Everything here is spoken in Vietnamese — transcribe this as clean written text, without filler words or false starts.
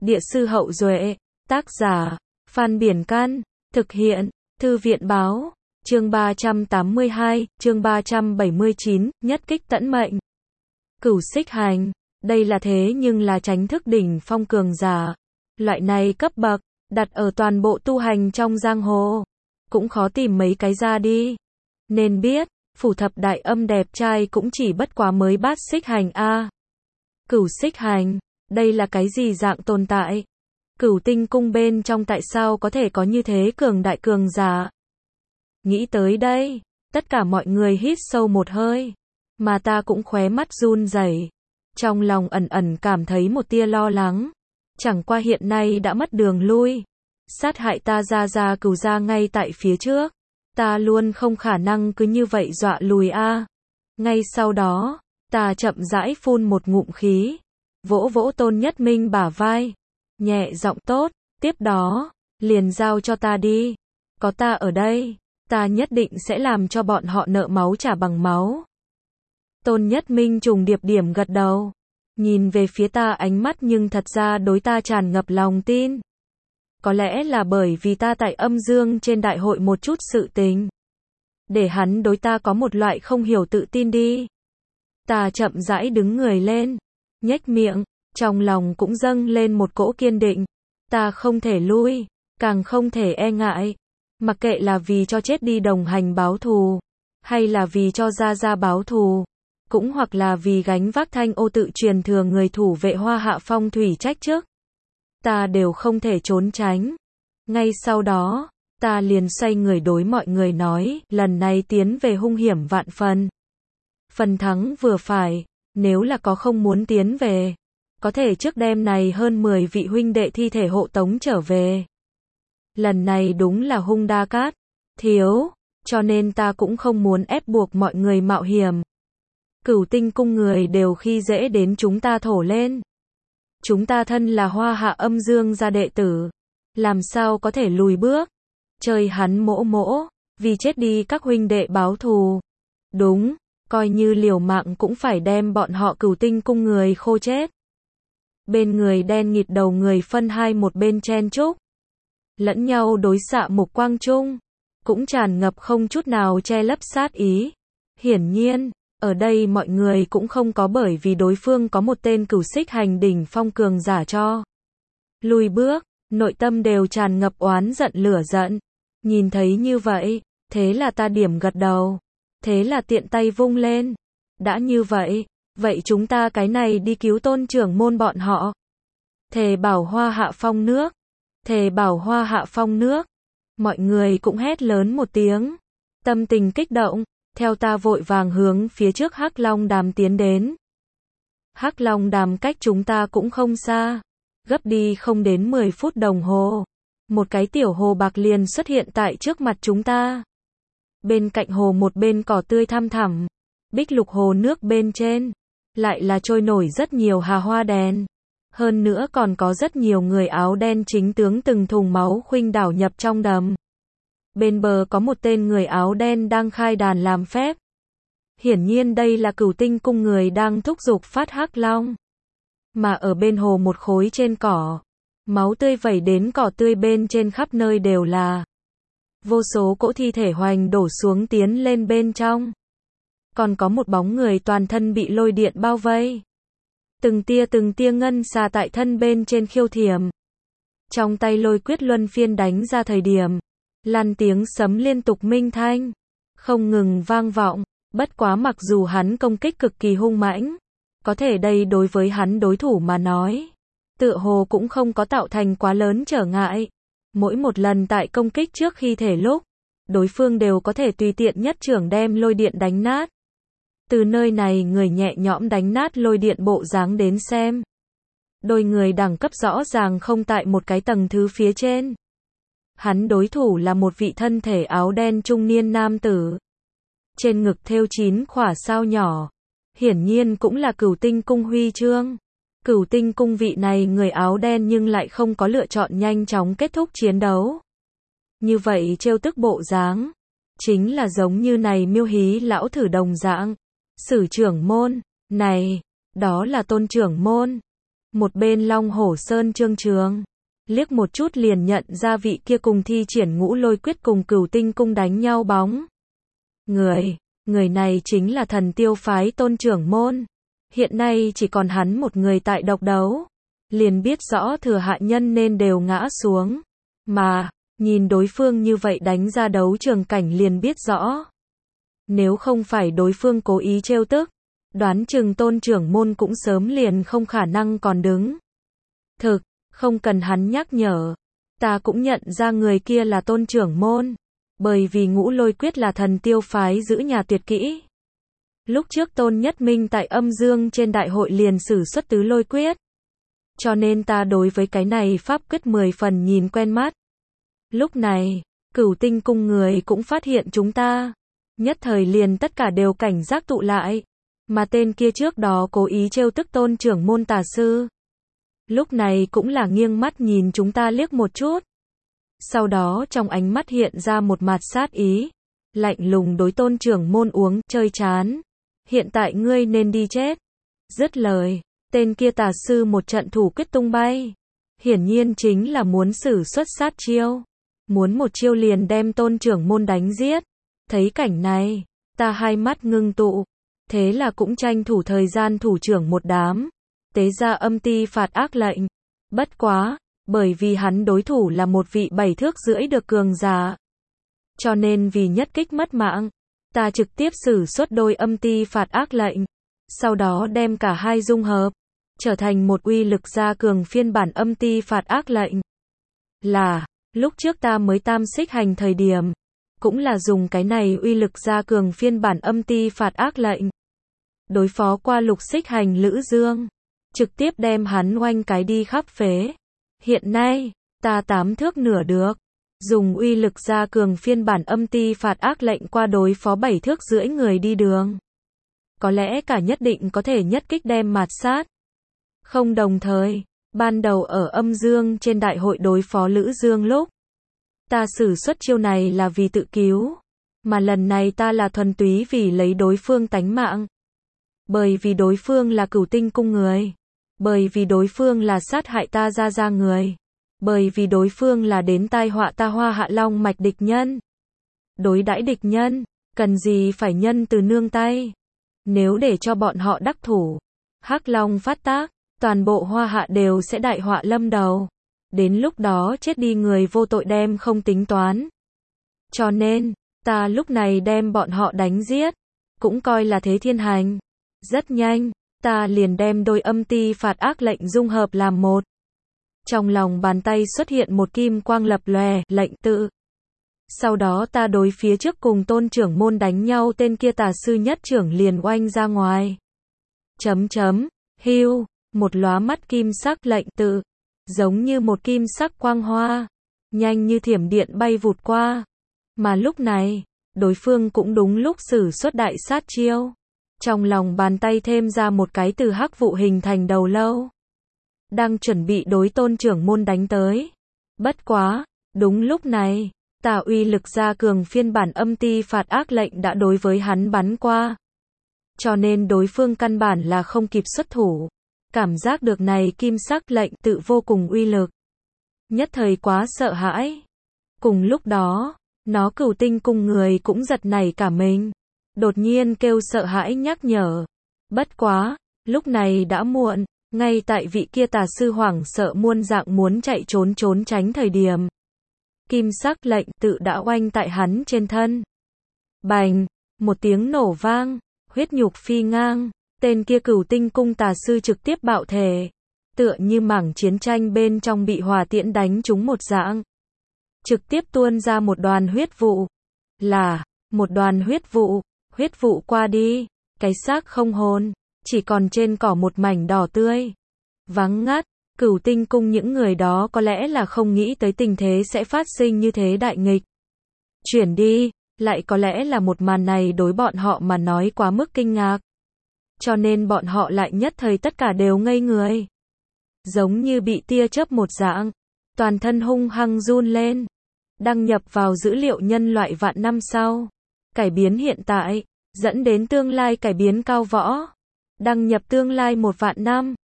Địa sư Hậu Duệ, tác giả, Phan Biển Căn, thực hiện, Thư viện Báo, chương 382, chương 379, nhất kích tẫn mệnh. Cửu xích hành, đây là thế nhưng là chánh thức đỉnh phong cường giả. Loại này cấp bậc, đặt ở toàn bộ tu hành trong giang hồ, cũng khó tìm mấy cái ra đi. Nên biết, phủ thập đại âm đẹp trai cũng chỉ bất quá mới bát xích hành a. Cửu xích hành, đây là cái gì dạng tồn tại? Cửu tinh cung bên trong tại sao có thể có như thế cường đại cường giả? Nghĩ tới đây, tất cả mọi người hít sâu một hơi, mà ta cũng khóe mắt run rẩy, trong lòng ẩn ẩn cảm thấy một tia lo lắng. Chẳng qua hiện nay đã mất đường lui, sát hại ta ra Cửu gia ngay tại phía trước, ta luôn không khả năng cứ như vậy dọa lùi a. Ngay sau đó, ta chậm rãi phun một ngụm khí, vỗ vỗ Tôn Nhất Minh bả vai, nhẹ giọng tốt, tiếp đó, liền giao cho ta đi, có ta ở đây, ta nhất định sẽ làm cho bọn họ nợ máu trả bằng máu. Tôn Nhất Minh trùng điệp điểm gật đầu, nhìn về phía ta ánh mắt nhưng thật ra đối ta tràn ngập lòng tin. Có lẽ là bởi vì ta tại âm dương trên đại hội một chút sự tình, để hắn đối ta có một loại không hiểu tự tin đi. Ta chậm rãi đứng người lên, nhếch miệng, trong lòng cũng dâng lên một cỗ kiên định. Ta không thể lui, càng không thể e ngại. Mặc kệ là vì cho chết đi đồng hành báo thù, hay là vì cho ra báo thù, cũng hoặc là vì gánh vác Thanh Ô tự truyền thừa người thủ vệ Hoa Hạ Phong thủy trách chức, ta đều không thể trốn tránh. Ngay sau đó, ta liền xoay người đối mọi người nói, lần này tiến về hung hiểm vạn phần. Phần thắng vừa phải, nếu là có không muốn tiến về, có thể trước đêm này hơn 10 vị huynh đệ thi thể hộ tống trở về. Lần này đúng là hung đa cát, thiếu, cho nên ta cũng không muốn ép buộc mọi người mạo hiểm. Cửu tinh cung người đều khi dễ đến chúng ta thổ lên. Chúng ta thân là Hoa Hạ âm dương gia đệ tử, làm sao có thể lùi bước. Trời hắn mỗ, vì chết đi các huynh đệ báo thù. Đúng, coi như liều mạng cũng phải đem bọn họ cửu tinh cung người khô chết. Bên người đen nghịt đầu người phân hai một bên chen chúc, lẫn nhau đối xạ mục quang trung, cũng tràn ngập không chút nào che lấp sát ý. Hiển nhiên, ở đây mọi người cũng không có bởi vì đối phương có một tên cửu xích hành đỉnh phong cường giả cho lùi bước, nội tâm đều tràn ngập oán giận lửa giận. Nhìn thấy như vậy, thế là ta điểm gật đầu, thế là tiện tay vung lên. Đã như vậy, vậy chúng ta cái này đi cứu Tôn trưởng môn bọn họ. Thề bảo Hoa Hạ Phong nước, thề bảo Hoa Hạ Phong nước. Mọi người cũng hét lớn một tiếng, tâm tình kích động, theo ta vội vàng hướng phía trước Hắc Long Đàm tiến đến. Hắc Long Đàm cách chúng ta cũng không xa, gấp đi không đến 10 phút đồng hồ, một cái tiểu hồ bạc liền xuất hiện tại trước mặt chúng ta. Bên cạnh hồ một bên cỏ tươi thăm thẳm, bích lục hồ nước bên trên, lại là trôi nổi rất nhiều hà hoa đèn. Hơn nữa còn có rất nhiều người áo đen chính tướng từng thùng máu khuynh đảo nhập trong đầm. Bên bờ có một tên người áo đen đang khai đàn làm phép. Hiển nhiên đây là cửu tinh cung người đang thúc giục phát hắc long. Mà ở bên hồ một khối trên cỏ, máu tươi vẩy đến cỏ tươi bên trên khắp nơi đều là. Vô số cỗ thi thể hoành đổ xuống tiến lên bên trong. Còn có một bóng người toàn thân bị lôi điện bao vây. Từng tia ngân xà tại thân bên trên khiêu thiểm. Trong tay lôi quyết luân phiên đánh ra thời điểm, lan tiếng sấm liên tục minh thanh, không ngừng vang vọng. Bất quá mặc dù hắn công kích cực kỳ hung mãnh, có thể đây đối với hắn đối thủ mà nói, tựa hồ cũng không có tạo thành quá lớn trở ngại. Mỗi một lần tại công kích trước khi thể lúc, đối phương đều có thể tùy tiện nhất trưởng đem lôi điện đánh nát. Từ nơi này người nhẹ nhõm đánh nát lôi điện bộ dáng đến xem, đôi người đẳng cấp rõ ràng không tại một cái tầng thứ phía trên. Hắn đối thủ là một vị thân thể áo đen trung niên nam tử, trên ngực thêu 9 khỏa sao nhỏ, hiển nhiên cũng là cửu tinh cung huy chương. Cửu tinh cung vị này người áo đen nhưng lại không có lựa chọn nhanh chóng kết thúc chiến đấu. Như vậy trêu tức bộ dáng, chính là giống như này Miêu Hí lão thử đồng dạng. Sử trưởng môn, này, đó là Tôn trưởng môn. Một bên Long Hổ Sơn Trương Trường, liếc một chút liền nhận ra vị kia cùng thi triển Ngũ Lôi Quyết cùng Cửu Tinh Cung đánh nhau bóng. Người này chính là Thần Tiêu phái Tôn trưởng môn. Hiện nay chỉ còn hắn một người tại độc đấu. Liền biết rõ thừa hạ nhân nên đều ngã xuống. Mà, nhìn đối phương như vậy đánh ra đấu trường cảnh liền biết rõ. Nếu không phải đối phương cố ý trêu tức, đoán chừng Tôn trưởng môn cũng sớm liền không khả năng còn đứng. Thực, không cần hắn nhắc nhở. Ta cũng nhận ra người kia là Tôn trưởng môn. Bởi vì Ngũ Lôi Quyết là Thần Tiêu phái giữ nhà tuyệt kỹ. Lúc trước Tôn Nhất Minh tại Âm Dương trên đại hội liền sử xuất Tứ Lôi Quyết. Cho nên ta đối với cái này pháp quyết 10 phần nhìn quen mắt. Lúc này, Cửu Tinh Cung người cũng phát hiện chúng ta. Nhất thời liền tất cả đều cảnh giác tụ lại. Mà tên kia trước đó cố ý trêu tức Tôn trưởng môn tà sư. Lúc này cũng là nghiêng mắt nhìn chúng ta liếc một chút. Sau đó trong ánh mắt hiện ra một mặt sát ý. Lạnh lùng đối Tôn trưởng môn uống, chơi chán. Hiện tại ngươi nên đi chết. Dứt lời, tên kia tà sư một trận thủ quyết tung bay. Hiển nhiên chính là muốn sử xuất sát chiêu. Muốn một chiêu liền đem Tôn trưởng môn đánh giết. Thấy cảnh này, ta hai mắt ngưng tụ. Thế là cũng tranh thủ thời gian thủ trưởng một đám. Tế ra âm ti phạt ác lệnh. Bất quá, bởi vì hắn đối thủ là một vị 7 thước rưỡi được cường giả. Cho nên vì nhất kích mất mạng, ta trực tiếp sử xuất đôi âm ti phạt ác lệnh. Sau đó đem cả hai dung hợp, trở thành một uy lực gia cường phiên bản âm ti phạt ác lệnh. Là, lúc trước ta mới tam xích hành thời điểm, cũng là dùng cái này uy lực gia cường phiên bản âm ti phạt ác lệnh. Đối phó qua lục xích hành Lữ Dương, trực tiếp đem hắn oanh cái đi khắp phế. Hiện nay, ta 8 thước nửa được, dùng uy lực gia cường phiên bản âm ti phạt ác lệnh qua đối phó 7 thước rưỡi người đi đường. Có lẽ cả nhất định có thể nhất kích đem mạt sát. Không đồng thời, ban đầu ở Âm Dương trên đại hội đối phó Lữ Dương lúc, ta sử xuất chiêu này là vì tự cứu, mà lần này ta là thuần túy vì lấy đối phương tánh mạng. Bởi vì đối phương là Cửu Tinh Cung người, bởi vì đối phương là sát hại ta ra người, bởi vì đối phương là đến tai họa ta Hoa Hạ Long mạch địch nhân. Đối đãi địch nhân, cần gì phải nhân từ nương tay. Nếu để cho bọn họ đắc thủ, Hắc Long phát tác, toàn bộ Hoa Hạ đều sẽ đại họa lâm đầu. Đến lúc đó chết đi người vô tội đem không tính toán. Cho nên, ta lúc này đem bọn họ đánh giết, cũng coi là thế thiên hành. Rất nhanh, ta liền đem đôi âm ti phạt ác lệnh dung hợp làm một. Trong lòng bàn tay xuất hiện một kim quang lập lòe, lệnh tự. Sau đó ta đối phía trước cùng Tôn trưởng môn đánh nhau tên kia tà sư nhất trưởng liền oanh ra ngoài. Hưu, một lóa mắt kim sắc lệnh tự, giống như một kim sắc quang hoa, nhanh như thiểm điện bay vụt qua. Mà lúc này, đối phương cũng đúng lúc sử xuất đại sát chiêu. Trong lòng bàn tay thêm ra một cái từ hắc vụ hình thành đầu lâu. Đang chuẩn bị đối Tôn trưởng môn đánh tới. Bất quá, đúng lúc này, tà uy lực gia cường phiên bản âm ti phạt ác lệnh đã đối với hắn bắn qua. Cho nên đối phương căn bản là không kịp xuất thủ. Cảm giác được này kim sắc lệnh tự vô cùng uy lực. Nhất thời quá sợ hãi. Cùng lúc đó, nó Cửu Tinh Cung người cũng giật nảy cả mình. Đột nhiên kêu sợ hãi nhắc nhở. Bất quá, lúc này đã muộn, ngay tại vị kia tà sư hoảng sợ muôn dạng muốn chạy trốn tránh thời điểm. Kim sắc lệnh tự đã oanh tại hắn trên thân. Bành, một tiếng nổ vang, huyết nhục phi ngang, tên kia Cửu Tinh Cung tà sư trực tiếp bạo thể. Tựa như mảng chiến tranh bên trong bị hỏa tiễn đánh trúng một dạng. Trực tiếp tuôn ra một đoàn huyết vụ. Là, một đoàn huyết vụ qua đi, cái xác không hồn, chỉ còn trên cỏ một mảnh đỏ tươi. Vắng ngắt, Cửu Tinh Cung những người đó có lẽ là không nghĩ tới tình thế sẽ phát sinh như thế đại nghịch. Chuyển đi, lại có lẽ là một màn này đối bọn họ mà nói quá mức kinh ngạc. Cho nên bọn họ lại nhất thời tất cả đều ngây người. Giống như bị tia chớp một dạng, toàn thân hung hăng run lên. Đăng nhập vào dữ liệu nhân loại vạn năm sau. Cải biến hiện tại, dẫn đến tương lai cải biến cao võ. Đăng nhập tương lai 1 vạn năm.